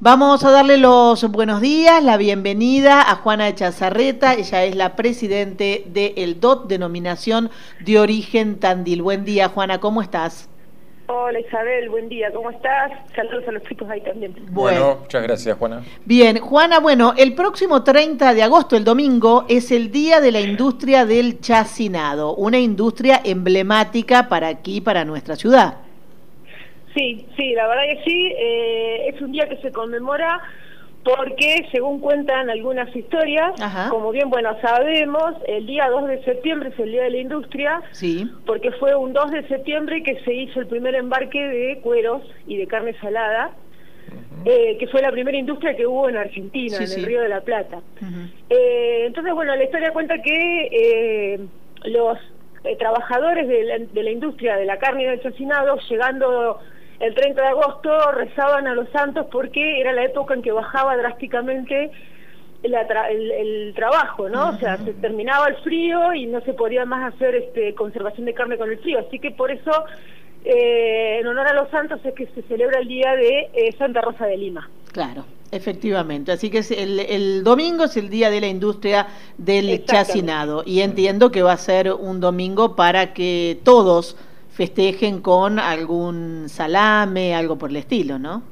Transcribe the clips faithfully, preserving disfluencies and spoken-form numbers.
Vamos a darle los buenos días, la bienvenida a Juana Echazarreta. Ella es la presidente del D O T, Denominación de Origen Tandil. Buen día, Juana, ¿cómo estás? Hola Isabel, buen día, ¿cómo estás? Saludos a los chicos ahí también. Bueno, Bueno, muchas gracias, Juana. Bien, Juana, bueno, el próximo treinta de agosto, el domingo, es el Día de la Industria del Chacinado, una industria emblemática para aquí, para nuestra ciudad. Sí, sí, la verdad que sí, eh, es un día que se conmemora porque, según cuentan algunas historias, Ajá. como bien bueno sabemos, el día dos de septiembre es el Día de la Industria, Sí. porque fue un dos de septiembre que se hizo el primer embarque de cueros y de carne salada, uh-huh. eh, que fue la primera industria que hubo en Argentina, Sí, en sí. el Río de la Plata. Uh-huh. eh, entonces, bueno, la historia cuenta que eh, los eh, trabajadores de la, de la industria de la carne y del chacinado, llegando el treinta de agosto, rezaban a los santos porque era la época en que bajaba drásticamente la tra el, el trabajo, ¿no? Uh-huh. O sea, se terminaba el frío y no se podía más hacer este, conservación de carne con el frío. Así que por eso, eh, en honor a los santos, es que se celebra el día de eh, Santa Rosa de Lima. Claro, efectivamente. Así que el, el domingo es el Día de la Industria del Chacinado. Y entiendo que va a ser un domingo para que todos festejen con algún salame, algo por el estilo, ¿no?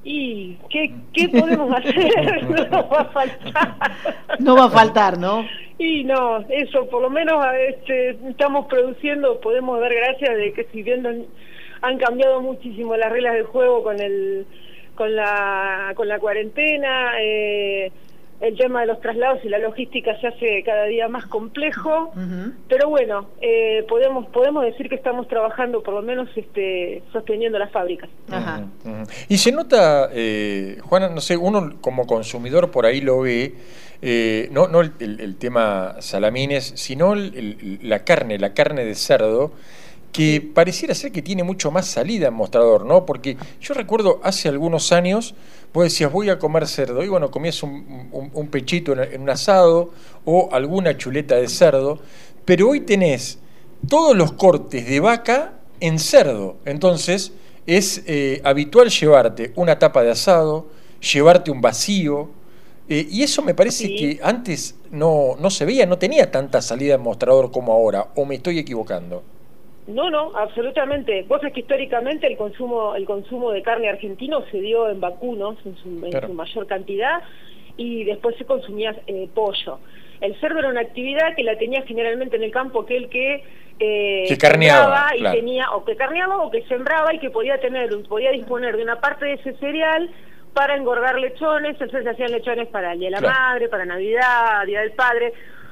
¿Y qué, qué podemos hacer? No va a faltar. No va a faltar, ¿no? Y no, eso, por lo menos este, estamos produciendo, podemos dar gracias de que si bien han cambiado muchísimo las reglas del juego con el con la con la cuarentena, eh, el tema de los traslados y la logística se hace cada día más complejo, uh-huh. pero bueno, eh, podemos podemos decir que estamos trabajando, por lo menos este, sosteniendo las fábricas. Ajá. Uh-huh. Uh-huh. Y se nota, eh, Juana, no sé, uno como consumidor por ahí lo ve, eh, no, no el, el, el tema salamines, sino el, el, la carne, la carne de cerdo, que pareciera ser que tiene mucho más salida en mostrador, ¿no? Porque yo recuerdo hace algunos años, vos decías, voy a comer cerdo, y bueno, comías un, un, un pechito en, en un asado o alguna chuleta de cerdo, pero hoy tenés todos los cortes de vaca en cerdo. Entonces es eh, habitual llevarte una tapa de asado, llevarte un vacío, eh, y eso me parece sí. que antes no, no se veía, no tenía tanta salida en mostrador como ahora, o me estoy equivocando. No, no, absolutamente. Vos sabés que históricamente el consumo el consumo de carne argentino se dio en vacunos en su, en claro. su mayor cantidad, y después se consumía eh, pollo. El cerdo era una actividad que la tenía generalmente en el campo aquel que eh, que carneaba y claro. tenía o que carneaba o que sembraba y que podía tener podía disponer de una parte de ese cereal para engordar lechones. Entonces se hacían lechones para el Día de la claro. Madre, para Navidad, Día del Padre,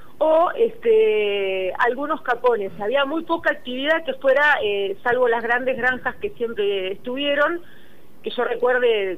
o este algunos capones. Había muy poca actividad que fuera, eh, salvo las grandes granjas que siempre estuvieron, que yo recuerde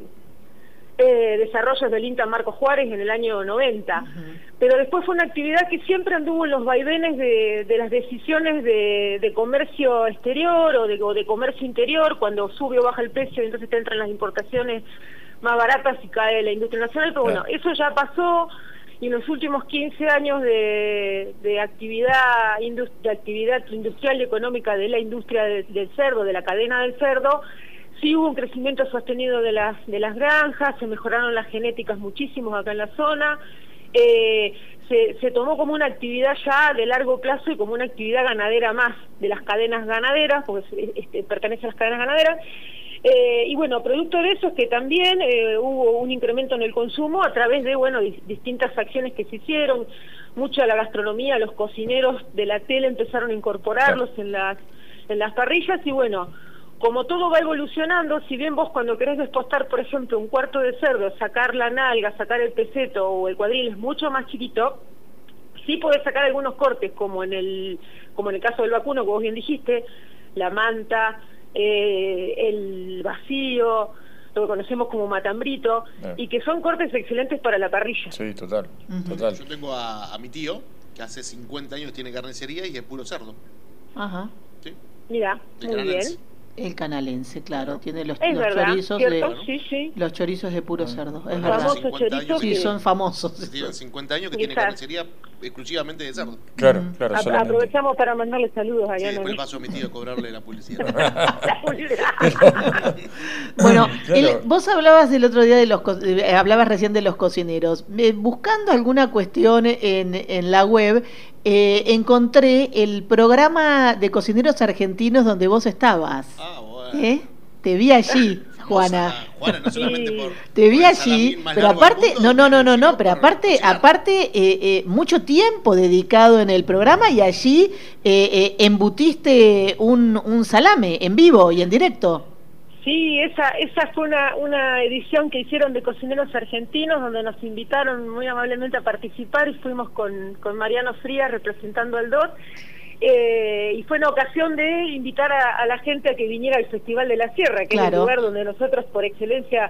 eh, desarrollos del INTA Marco Juárez en el año noventa, uh-huh. pero después fue una actividad que siempre anduvo en los vaivenes de, de las decisiones de, de comercio exterior o de, o de comercio interior, cuando sube o baja el precio y entonces te entran las importaciones más baratas y cae la industria nacional, pero bueno, eso ya pasó. Y en los últimos quince años de, de actividad de actividad industrial y económica de la industria de, del cerdo, de la cadena del cerdo, sí hubo un crecimiento sostenido de las de las granjas, se mejoraron las genéticas muchísimo acá en la zona, eh, se, se tomó como una actividad ya de largo plazo y como una actividad ganadera más de las cadenas ganaderas, porque este, pertenece a las cadenas ganaderas. Eh, y bueno, producto de eso es que también eh, hubo un incremento en el consumo a través de, bueno, di distintas acciones que se hicieron. Mucha la gastronomía, los cocineros de la tele empezaron a incorporarlos en las, en las parrillas, y bueno, como todo va evolucionando, si bien vos cuando querés despostar, por ejemplo, un cuarto de cerdo, sacar la nalga, sacar el peseto o el cuadril es mucho más chiquito, sí podés sacar algunos cortes, como en el, como en el caso del vacuno, que vos bien dijiste, la manta, Eh, el vacío, lo que conocemos como matambrito, eh. y que son cortes excelentes para la parrilla. Sí, total, uh-huh. total. Yo tengo a, a mi tío, que hace cincuenta años tiene carnicería y es puro cerdo. Ajá. ¿Sí? Mira, muy bien. El canalense, claro, tiene los, es los verdad, chorizos ¿cierto? de sí, sí. los chorizos de puro cerdo, es El verdad. famoso chorizo Sí, que- son famosos. Se tiran cincuenta años que Exacto. tiene carnicería exclusivamente de cerdo. Claro, Mm. claro, A- solamente. aprovechamos para mandarle saludos Sí, allá. después ¿no? le paso a mi tío a cobrarle la publicidad. La publicidad. Bueno, Claro. el- vos hablabas el otro día de los, co- eh, hablabas recién de los cocineros. Eh, buscando alguna cuestión en, en la web, eh, encontré el programa de cocineros argentinos donde vos estabas. Ah, bueno. ¿Eh? Te vi allí, Juana. Famosa Juana, no solamente por. Te vi por el allí, salamín más pero largo del aparte, mundo, no, no, no, no, sino no, pero por aparte, cocinar. aparte, eh, eh, mucho tiempo dedicado en el programa y allí eh, eh, embutiste un, un salame en vivo y en directo. Sí, esa esa fue una, una edición que hicieron de Cocineros Argentinos, donde nos invitaron muy amablemente a participar y fuimos con, con Mariano Frías representando al D O T. Eh, y fue una ocasión de invitar a, a la gente a que viniera al Festival de la Sierra, que Claro. es el lugar donde nosotros por excelencia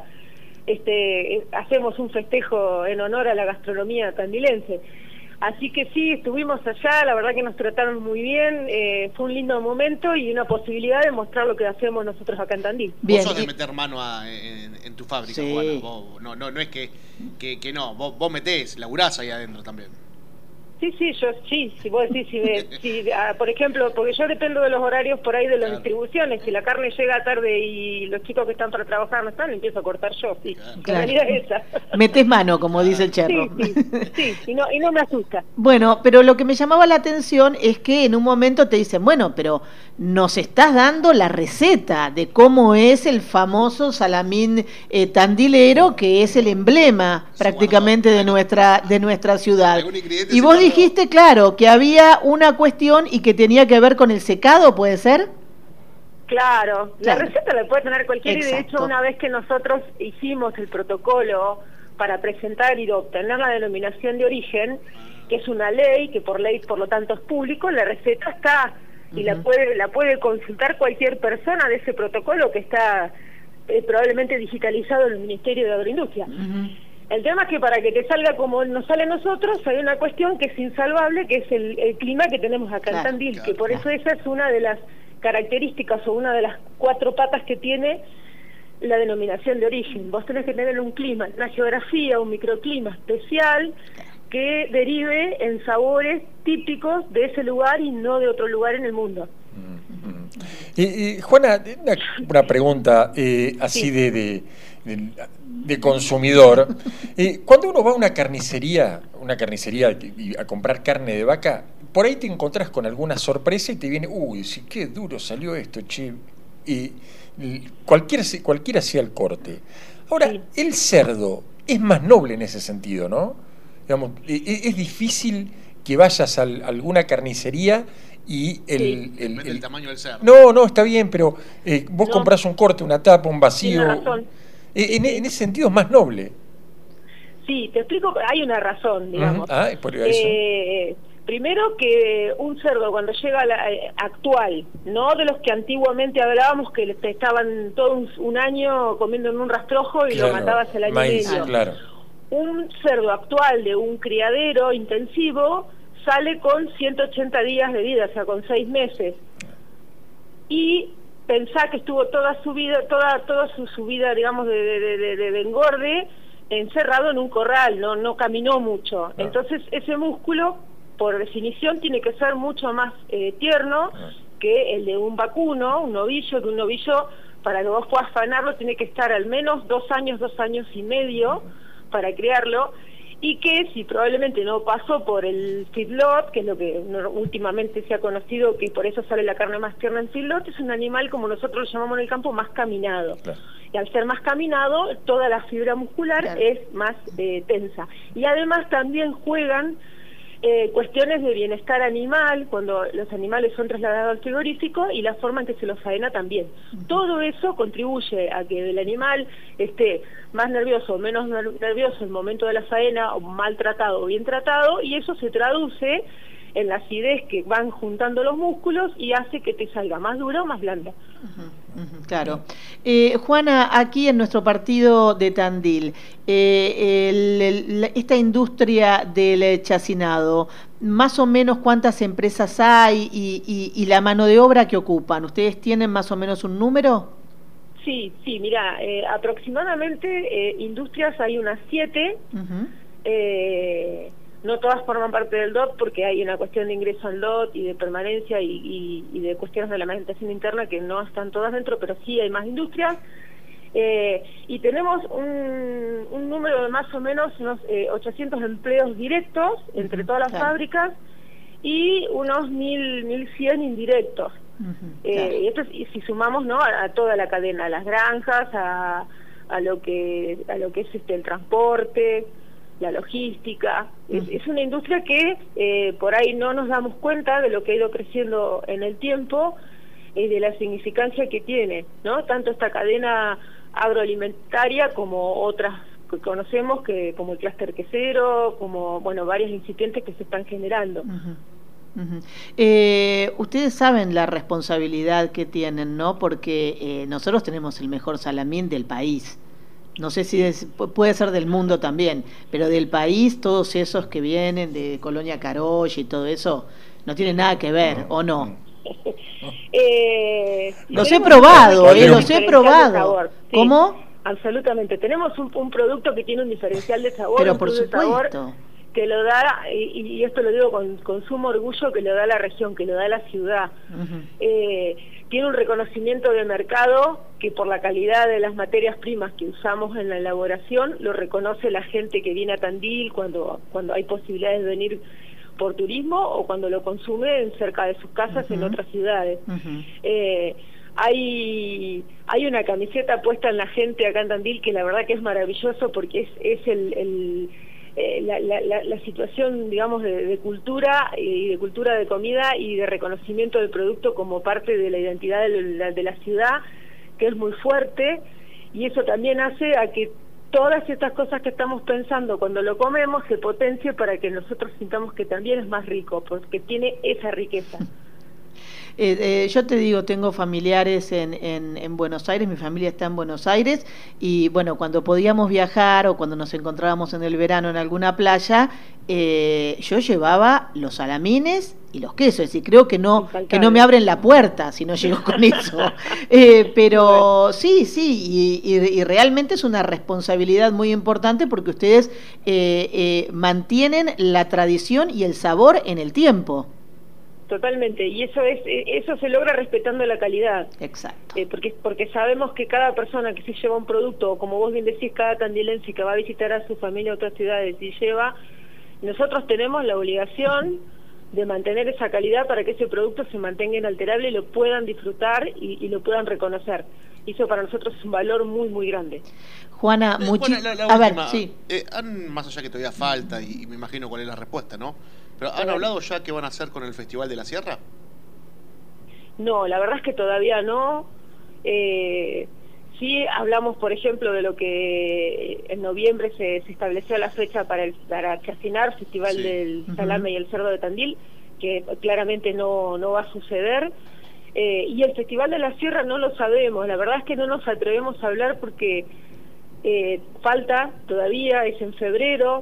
este, hacemos un festejo en honor a la gastronomía tandilense. Así que sí, estuvimos allá, la verdad que nos trataron muy bien, eh, fue un lindo momento y una posibilidad de mostrar lo que hacemos nosotros acá en Tandil. Bien, Vos sos de y- meter mano a- en, en tu fábrica, Sí. Juana. Vos, no, no, no es que, que, que no, vos, vos metés, laburás ahí adentro también. Sí, sí, yo sí, si vos decís, si, me- si ah, por ejemplo, porque yo dependo de los horarios por ahí de las Claro. distribuciones, si la carne llega tarde y los chicos que están para trabajar no están, empiezo a cortar yo, sí, Claro. la Claro. realidad es esa. Metés mano, como dice el cherro. Sí, sí, sí, y no, y no me asusta. Bueno, pero lo que me llamaba la atención es que en un momento te dicen, bueno, pero nos estás dando la receta de cómo es el famoso salamín eh, tandilero, que es el emblema Se prácticamente guardó de nuestra, de nuestra ciudad. Algún ingrediente Y se vos guardó. dijiste, claro, que había una cuestión y que tenía que ver con el secado, ¿puede ser? Claro, la Claro. receta la puede tener cualquiera y de Exacto. hecho una vez que nosotros hicimos el protocolo para presentar y obtener la denominación de origen, que es una ley, que por ley por lo tanto es público, la receta está y la Ujú. puede la puede consultar cualquier persona de ese protocolo que está eh, probablemente digitalizado en el Ministerio de Agroindustria. Ujú. El tema es que para que te salga como nos sale a nosotros, hay una cuestión que es insalvable, que es el, el clima que tenemos acá Claro, en Tandil, claro, que por claro. eso esa es una de las características o una de las cuatro patas que tiene la denominación de origen. Vos tenés que tener un clima, una geografía, un microclima especial que derive en sabores típicos de ese lugar y no de otro lugar en el mundo. Mm, mm. Y, y, Juana, una, una pregunta eh, así Sí. de, de, de, de consumidor. Eh, cuando uno va a una carnicería, una carnicería y a comprar carne de vaca, por ahí te encontrás con alguna sorpresa y te viene, uy, sí, qué duro salió esto, che. Y, y cualquiera, cualquiera sea el corte. Ahora, Sí. el cerdo es más noble en ese sentido, ¿no? Digamos, e- e- es difícil que vayas a al- alguna carnicería y el, Sí. el- Depende el- del tamaño del cerdo. no, no, está bien, pero eh, vos No. comprás un corte, una tapa, un vacío. Tienes razón. Eh, en, en ese sentido es más noble. Sí, te explico, hay una razón, digamos. Ujú. Ah, por eso. Eh, primero que un cerdo cuando llega a la, eh, actual, no de los que antiguamente hablábamos que te estaban todo un, un año comiendo en un rastrojo y Claro, lo matabas el año maíz, y medio. claro. Un cerdo actual de un criadero intensivo sale con ciento ochenta días de vida, o sea, con seis meses. Y pensá que estuvo toda su vida, toda toda su, su vida, digamos, de, de, de, de, de engorde encerrado en un corral, no no caminó mucho. Ah. Entonces ese músculo, por definición, tiene que ser mucho más eh, tierno Ah. que el de un vacuno, un novillo, que un novillo, para que vos puedas fanarlo, tiene que estar al menos dos años, dos años y medio para criarlo, y que si probablemente no pasó por el feedlot, que es lo que no- últimamente se ha conocido, que por eso sale la carne más tierna en feedlot, es un animal, como nosotros lo llamamos en el campo, más caminado. Claro. Y al ser más caminado, toda la fibra muscular Claro. es más eh, tensa. Y además también juegan eh, cuestiones de bienestar animal, cuando los animales son trasladados al frigorífico, y la forma en que se los faena también. Todo eso contribuye a que el animal esté más nervioso o menos ner- nervioso en el momento de la faena, o maltratado o bien tratado, y eso se traduce en la acidez que van juntando los músculos y hace que te salga más dura o más blanda. Ujú, ujú, claro. Eh, Juana, aquí en nuestro partido de Tandil, eh, el- el- la- esta industria del chacinado, más o menos cuántas empresas hay y, y, y la mano de obra que ocupan. ¿Ustedes tienen más o menos un número? Sí, sí, mira, eh, aproximadamente eh, industrias hay unas siete, uh-huh. eh, no todas forman parte del D O T porque hay una cuestión de ingreso al D O T y de permanencia y, y, y de cuestiones de la administración interna que no están todas dentro, pero sí hay más industrias. Eh, y tenemos un, un número de más o menos unos eh, ochocientos empleos directos entre todas las claro. fábricas y unos mil, mil cien indirectos. Uh-huh, eh, claro. Y esto y si sumamos, ¿no?, a, a toda la cadena, a las granjas, a, a lo que a lo que es este el transporte, la logística. Uh-huh. es, es una industria que eh, por ahí no nos damos cuenta de lo que ha ido creciendo en el tiempo y de la significancia que tiene, ¿no? Tanto esta cadena agroalimentaria como otras que conocemos, que como el clúster quesero, como bueno varios incipientes que se están generando. Uh-huh. Uh-huh. Eh, ustedes saben la responsabilidad que tienen, ¿no? Porque eh, nosotros tenemos el mejor salamín del país. No sé si es, puede ser del mundo también, pero del país, todos esos que vienen de Colonia Carolla y todo eso, no tienen nada que ver, ¿o no? eh, los he probado, eh, los he probado. Sí, ¿Cómo? Absolutamente. Tenemos un, un producto que tiene un diferencial de sabor, pero un por supuesto. De sabor que lo da, y, y esto lo digo con, con sumo orgullo, que lo da la región, que lo da la ciudad. Uh-huh. eh, tiene un reconocimiento de mercado que por la calidad de las materias primas que usamos en la elaboración, lo reconoce la gente que viene a Tandil cuando, cuando hay posibilidades de venir por turismo o cuando lo consumen cerca de sus casas uh-huh. en otras ciudades. Uh-huh. eh, hay hay una camiseta puesta en la gente acá en Tandil que la verdad que es maravilloso porque es, es el, el eh, la, la, la, la situación, digamos, de, de cultura y de cultura de comida y de reconocimiento del producto como parte de la identidad de la, de la ciudad, que es muy fuerte, y eso también hace a que todas estas cosas que estamos pensando cuando lo comemos se potencie para que nosotros sintamos que también es más rico, porque tiene esa riqueza. Eh, eh, yo te digo, tengo familiares en, en, en Buenos Aires, mi familia está en Buenos Aires, y bueno, cuando podíamos viajar o cuando nos encontrábamos en el verano en alguna playa, eh, yo llevaba los salamines y los quesos, es decir, creo que no que no me abren la puerta si no llego con eso. Eh, pero sí, sí, y, y, y realmente es una responsabilidad muy importante porque ustedes eh, eh, mantienen la tradición y el sabor en el tiempo. Totalmente, y eso es eso se logra respetando la calidad. Exacto. Eh, porque porque sabemos que cada persona que se lleva un producto, o como vos bien decís, cada tandilense que va a visitar a su familia a otras ciudades y lleva, nosotros tenemos la obligación de mantener esa calidad para que ese producto se mantenga inalterable y lo puedan disfrutar y, y lo puedan reconocer. Y eso para nosotros es un valor muy, muy grande. Juana, eh, muchi- Juana, la, la a última, ver, sí. Eh, han, más allá que todavía falta, y, y me imagino cuál es la respuesta, ¿no? Pero ¿han ver. hablado ya qué van a hacer con el Festival de la Sierra? No, la verdad es que todavía no. Eh, sí hablamos, por ejemplo, de lo que en noviembre se, se estableció la fecha para el para Chacinar, Festival sí. del Salame uh-huh. y el Cerdo de Tandil, que claramente no, no va a suceder. Eh, y el Festival de la Sierra no lo sabemos, la verdad es que no nos atrevemos a hablar porque eh, falta todavía, es en febrero,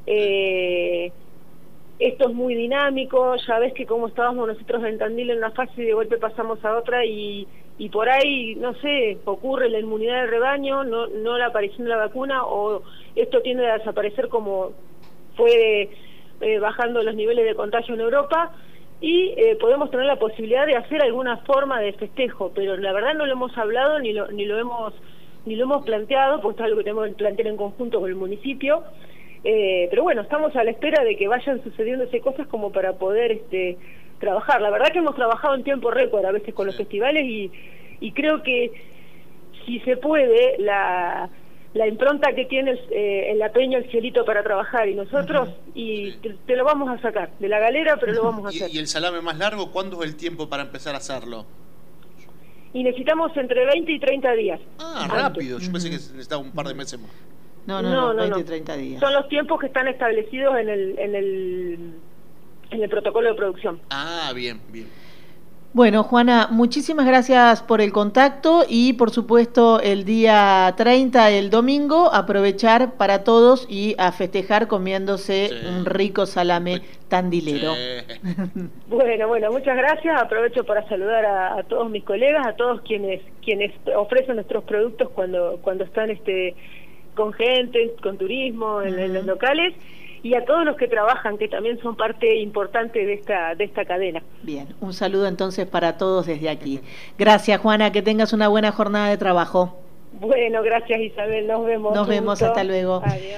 eh, esto es muy dinámico, ya ves que como estábamos nosotros en Tandil en una fase y de golpe pasamos a otra y, y por ahí, no sé, ocurre la inmunidad de rebaño, no, no la aparición de la vacuna o esto tiende a desaparecer como fue eh, bajando los niveles de contagio en Europa y eh, podemos tener la posibilidad de hacer alguna forma de festejo, pero la verdad no lo hemos hablado ni lo, ni lo hemos ni lo hemos planteado, porque esto es algo que tenemos que plantear en conjunto con el municipio. Eh, pero bueno, estamos a la espera de que vayan sucediéndose cosas como para poder este, trabajar. La verdad que hemos trabajado en tiempo récord a veces con los festivales y, y creo que si se puede, la, la impronta que tiene el, eh, en la Peña el Cielito para trabajar y nosotros, uh-huh. y te, te lo vamos a sacar de la galera, pero lo vamos a hacer. ¿Y, y el salame más largo, cuándo es el tiempo para empezar a hacerlo? Y necesitamos entre veinte y treinta días. Ah, rápido, yo pensé que necesitaba un par de meses más. No, no, no, no, veinte, treinta días. Son los tiempos que están establecidos en el, en el, en el protocolo de producción. Ah, bien, bien. Bueno, Juana, muchísimas gracias por el contacto y por supuesto el día treinta, el domingo, aprovechar para todos y a festejar comiéndose sí. un rico salame tandilero. Sí. Bueno, bueno, muchas gracias. Aprovecho para saludar a, a todos mis colegas, a todos quienes quienes ofrecen nuestros productos cuando cuando están este con gente, con turismo, en, uh-huh. en los locales. Y a todos los que trabajan, que también son parte importante de esta de esta cadena. Bien, un saludo entonces para todos desde aquí. Gracias, Juana, que tengas una buena jornada de trabajo. Bueno, gracias, Isabel, nos vemos. Nos vemos, hasta luego. Adiós.